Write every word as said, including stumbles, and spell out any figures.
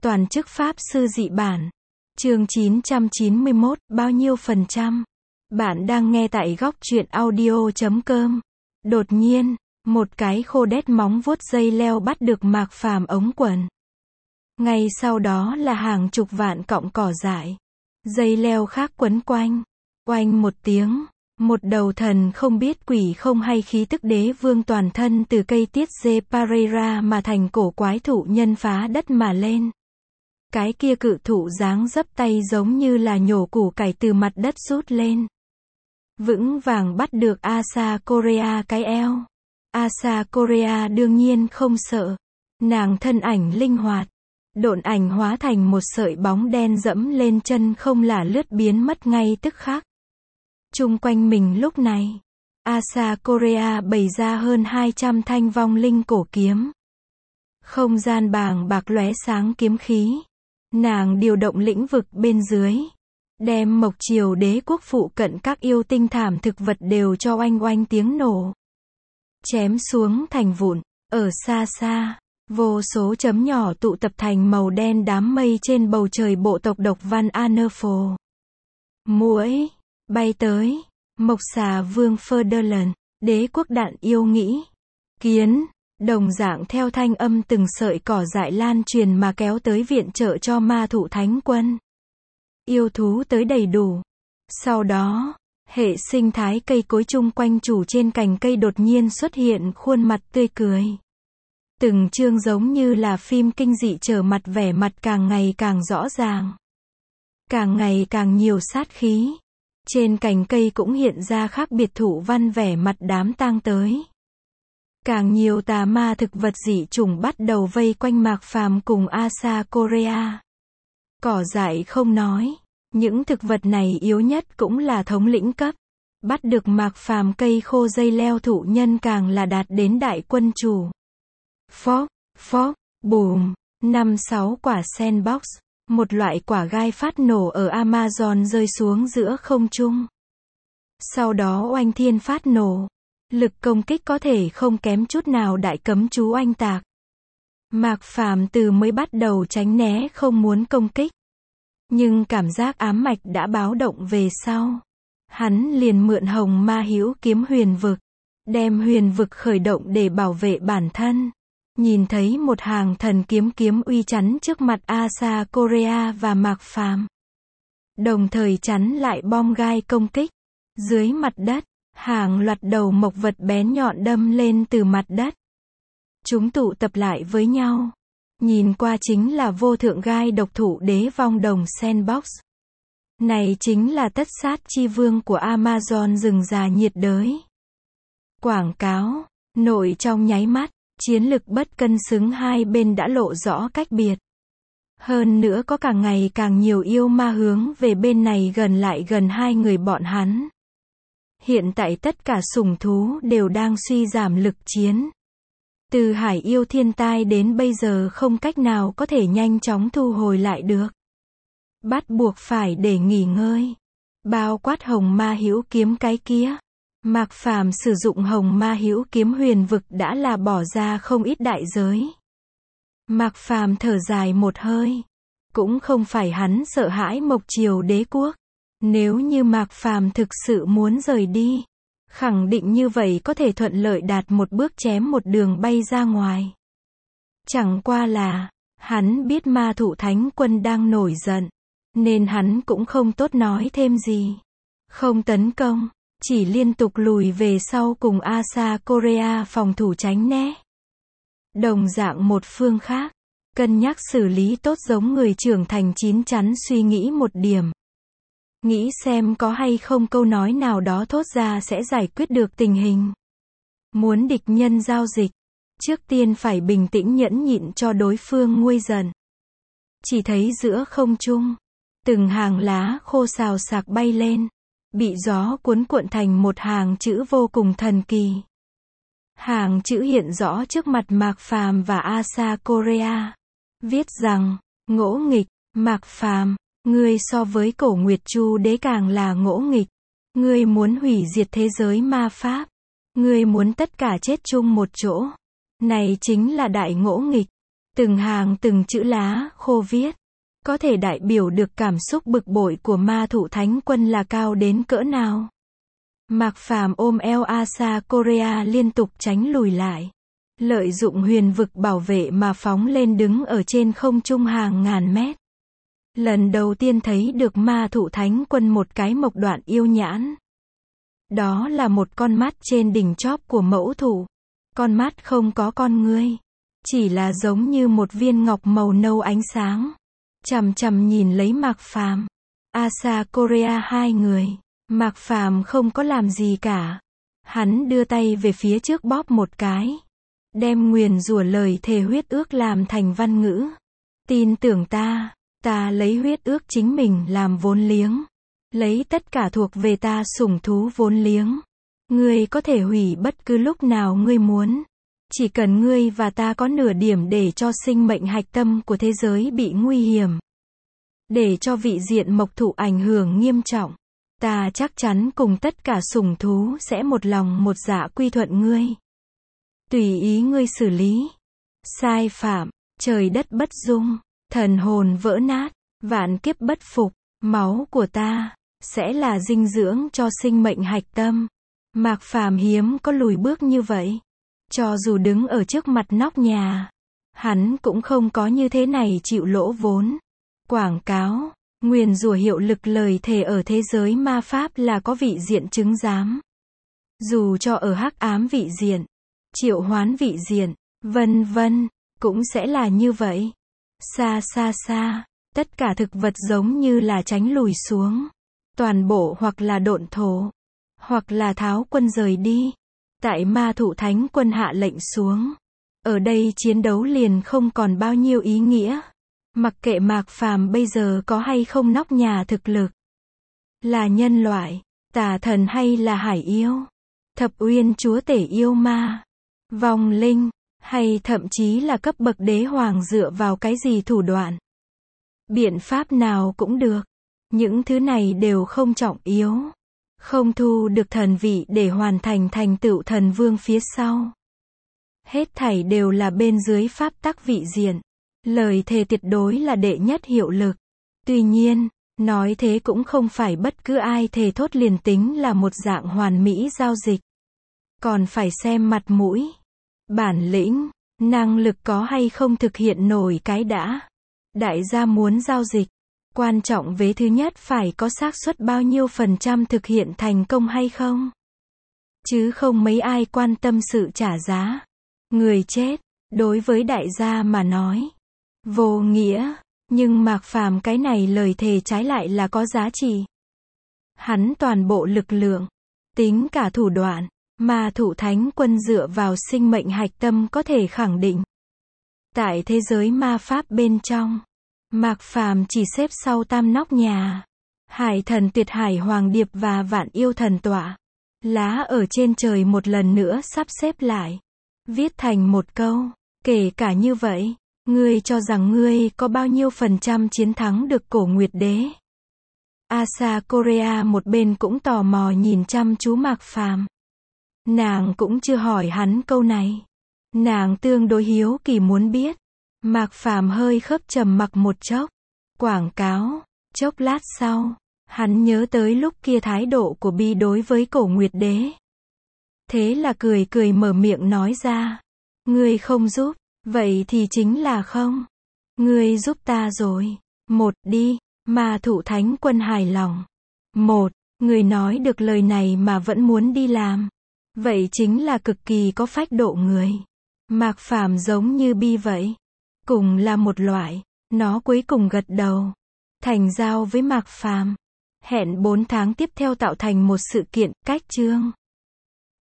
Toàn chức Pháp sư dị bản. Chương chín trăm chín mươi mốt, bao nhiêu phần trăm? Bạn đang nghe tại góc truyện audio chấm com. Đột nhiên, một cái khô đét móng vuốt dây leo bắt được Mạc Phàm ống quần. Ngay sau đó là hàng chục vạn cọng cỏ dại. Dây leo khác quấn quanh. Oanh một tiếng, một đầu thần không biết quỷ không hay khí tức đế vương toàn thân từ cây tiết dê Pareira mà thành cổ quái thụ nhân phá đất mà lên. Cái kia cự thụ dáng dấp tay giống như là nhổ củ cải từ mặt đất rút lên. Vững vàng bắt được Asa Korea cái eo. Asa Korea đương nhiên không sợ. Nàng thân ảnh linh hoạt. Độn ảnh hóa thành một sợi bóng đen dẫm lên chân không là lướt biến mất ngay tức khắc. Chung quanh mình lúc này, Asa Korea bày ra hơn hai trăm thanh vong linh cổ kiếm. Không gian bàng bạc lóe sáng kiếm khí. Nàng điều động lĩnh vực bên dưới, đem Mộc Triều đế quốc phụ cận các yêu tinh thảm thực vật đều cho oanh oanh tiếng nổ. Chém xuống thành vụn, ở xa xa, vô số chấm nhỏ tụ tập thành màu đen đám mây trên bầu trời bộ tộc độc Van Anerfo. Muỗi, bay tới, Mộc xà vương Ferdinand, đế quốc đạn yêu nghĩ. Kiến, đồng dạng theo thanh âm từng sợi cỏ dại lan truyền mà kéo tới viện trợ cho ma thụ thánh quân. Yêu thú tới đầy đủ. Sau đó, hệ sinh thái cây cối chung quanh chủ trên cành cây đột nhiên xuất hiện khuôn mặt tươi cười. Từng chương giống như là phim kinh dị trở mặt vẻ mặt càng ngày càng rõ ràng. Càng ngày càng nhiều sát khí. Trên cành cây cũng hiện ra khác biệt thụ văn vẻ mặt đám tang tới. Càng nhiều tà ma thực vật dị chủng bắt đầu vây quanh Mạc Phàm cùng Asa Korea. Cỏ dại không nói, những thực vật này yếu nhất cũng là thống lĩnh cấp. Bắt được Mạc Phàm cây khô dây leo thụ nhân càng là đạt đến đại quân chủ. Phốc, phốc, bùm, năm sáu quả sandbox, một loại quả gai phát nổ ở Amazon rơi xuống giữa không trung. Sau đó oanh thiên phát nổ. Lực công kích có thể không kém chút nào đại cấm chú oanh tạc. Mạc Phàm từ mới bắt đầu tránh né không muốn công kích. Nhưng cảm giác ám mạch đã báo động về sau. Hắn liền mượn hồng ma hữu kiếm huyền vực. Đem huyền vực khởi động để bảo vệ bản thân. Nhìn thấy một hàng thần kiếm kiếm uy chắn trước mặt Asa Korea và Mạc Phàm. Đồng thời chắn lại bom gai công kích. Dưới mặt đất. Hàng loạt đầu mộc vật bén nhọn đâm lên từ mặt đất. Chúng tụ tập lại với nhau. Nhìn qua chính là vô thượng gai độc thụ đế vong đồng sandbox. Này chính là tất sát chi vương của Amazon rừng già nhiệt đới. Quảng cáo, nội trong nháy mắt, chiến lực bất cân xứng hai bên đã lộ rõ cách biệt. Hơn nữa có càng ngày càng nhiều yêu ma hướng về bên này gần lại gần hai người bọn hắn. Hiện tại tất cả sủng thú đều đang suy giảm lực chiến. Từ hải yêu thiên tai đến bây giờ không cách nào có thể nhanh chóng thu hồi lại được. Bắt buộc phải để nghỉ ngơi. Bao quát hồng ma hữu kiếm cái kia. Mạc Phàm sử dụng hồng ma hữu kiếm huyền vực đã là bỏ ra không ít đại giới. Mạc Phàm thở dài một hơi. Cũng không phải hắn sợ hãi Mộc Triều đế quốc. Nếu như Mạc Phàm thực sự muốn rời đi, khẳng định như vậy có thể thuận lợi đạt một bước chém một đường bay ra ngoài. Chẳng qua là, hắn biết ma thụ thánh quân đang nổi giận, nên hắn cũng không tốt nói thêm gì. Không tấn công, chỉ liên tục lùi về sau cùng Asa Korea phòng thủ tránh né. Đồng dạng một phương khác, cân nhắc xử lý tốt giống người trưởng thành chín chắn suy nghĩ một điểm. Nghĩ xem có hay không câu nói nào đó thốt ra sẽ giải quyết được tình hình. Muốn địch nhân giao dịch, trước tiên phải bình tĩnh nhẫn nhịn cho đối phương nguôi giận. Chỉ thấy giữa không trung, từng hàng lá khô xào xạc bay lên, bị gió cuốn cuộn thành một hàng chữ vô cùng thần kỳ. Hàng chữ hiện rõ trước mặt Mạc Phàm và Asa Korea. Viết rằng, ngỗ nghịch, Mạc Phàm. Ngươi so với cổ Nguyệt Chu đế càng là ngỗ nghịch. Ngươi muốn hủy diệt thế giới ma pháp. Ngươi muốn tất cả chết chung một chỗ. Này chính là đại ngỗ nghịch. Từng hàng từng chữ lá khô viết, có thể đại biểu được cảm xúc bực bội của ma thụ thánh quân là cao đến cỡ nào. Mạc Phàm ôm eo Asa Korea liên tục tránh lùi lại. Lợi dụng huyền vực bảo vệ mà phóng lên đứng ở trên không trung hàng ngàn mét. Lần đầu tiên thấy được ma thụ thánh quân một cái mộc đoạn yêu nhãn. Đó là một con mắt trên đỉnh chóp của mẫu thụ. Con mắt không có con ngươi. Chỉ là giống như một viên ngọc màu nâu ánh sáng. Chằm chằm nhìn lấy Mạc Phàm. Asa Korea hai người. Mạc Phàm không có làm gì cả. Hắn đưa tay về phía trước bóp một cái. Đem nguyền rủa lời thề huyết ước làm thành văn ngữ. Tin tưởng ta, ta lấy huyết ước chính mình làm vốn liếng. Lấy tất cả thuộc về ta sủng thú vốn liếng. Ngươi có thể hủy bất cứ lúc nào ngươi muốn. Chỉ cần ngươi và ta có nửa điểm để cho sinh mệnh hạch tâm của thế giới bị nguy hiểm. Để cho vị diện mộc thụ ảnh hưởng nghiêm trọng. Ta chắc chắn cùng tất cả sủng thú sẽ một lòng một dạ quy thuận ngươi. Tùy ý ngươi xử lý. Sai phạm, trời đất bất dung, thần hồn vỡ nát, vạn kiếp bất phục, máu của ta sẽ là dinh dưỡng cho sinh mệnh hạch tâm. Mạc Phàm hiếm có lùi bước như vậy. Cho dù đứng ở trước mặt nóc nhà, hắn cũng không có như thế này chịu lỗ vốn. Quảng cáo, nguyền rủa hiệu lực lời thề ở thế giới ma pháp là có vị diện chứng giám. Dù cho ở hắc ám vị diện, triệu hoán vị diện, vân vân, cũng sẽ là như vậy. Xa xa xa, tất cả thực vật giống như là tránh lùi xuống. Toàn bộ hoặc là độn thổ, hoặc là tháo quân rời đi. Tại ma thụ thánh quân hạ lệnh xuống. Ở đây chiến đấu liền không còn bao nhiêu ý nghĩa. Mặc kệ Mạc Phàm bây giờ có hay không nóc nhà thực lực. Là nhân loại, tà thần hay là hải yêu. Thập uyên chúa tể yêu ma. Vong linh, hay thậm chí là cấp bậc đế hoàng dựa vào cái gì thủ đoạn. Biện pháp nào cũng được. Những thứ này đều không trọng yếu. Không thu được thần vị để hoàn thành thành tựu thần vương phía sau. Hết thảy đều là bên dưới pháp tắc vị diện. Lời thề tuyệt đối là đệ nhất hiệu lực. Tuy nhiên, nói thế cũng không phải bất cứ ai thề thốt liền tính là một dạng hoàn mỹ giao dịch. Còn phải xem mặt mũi, bản lĩnh, năng lực có hay không thực hiện nổi cái đã. Đại gia muốn giao dịch. Quan trọng vế thứ nhất phải có xác suất bao nhiêu phần trăm thực hiện thành công hay không. Chứ không mấy ai quan tâm sự trả giá. Người chết, đối với đại gia mà nói, vô nghĩa, nhưng Mạc Phàm cái này lời thề trái lại là có giá trị. Hắn toàn bộ lực lượng, tính cả thủ đoạn, mà thụ thánh quân dựa vào sinh mệnh hạch tâm có thể khẳng định. Tại thế giới ma pháp bên trong, Mạc Phàm chỉ xếp sau tam nóc nhà. Hải thần tuyệt hải hoàng điệp và vạn yêu thần tọa. Lá ở trên trời một lần nữa sắp xếp lại. Viết thành một câu. Kể cả như vậy, ngươi cho rằng ngươi có bao nhiêu phần trăm chiến thắng được cổ nguyệt đế. Asa Korea một bên cũng tò mò nhìn chăm chú Mạc Phàm. Nàng cũng chưa hỏi hắn câu này. Nàng tương đối hiếu kỳ muốn biết. Mạc Phàm hơi khớp trầm mặc một chốc. Quảng cáo. Chốc lát sau, hắn nhớ tới lúc kia thái độ của Bi đối với cổ nguyệt đế. Thế là cười cười mở miệng nói ra. Ngươi không giúp, vậy thì chính là không. Ngươi giúp ta rồi. Một đi, mà thụ thánh quân hài lòng. Một, người nói được lời này mà vẫn muốn đi làm. Vậy chính là cực kỳ có phách độ người. Mạc Phàm giống như Bi vậy. Cùng là một loại, nó cuối cùng gật đầu. Thành giao với Mạc Phàm. Hẹn bốn tháng tiếp theo tạo thành một sự kiện, cách chương.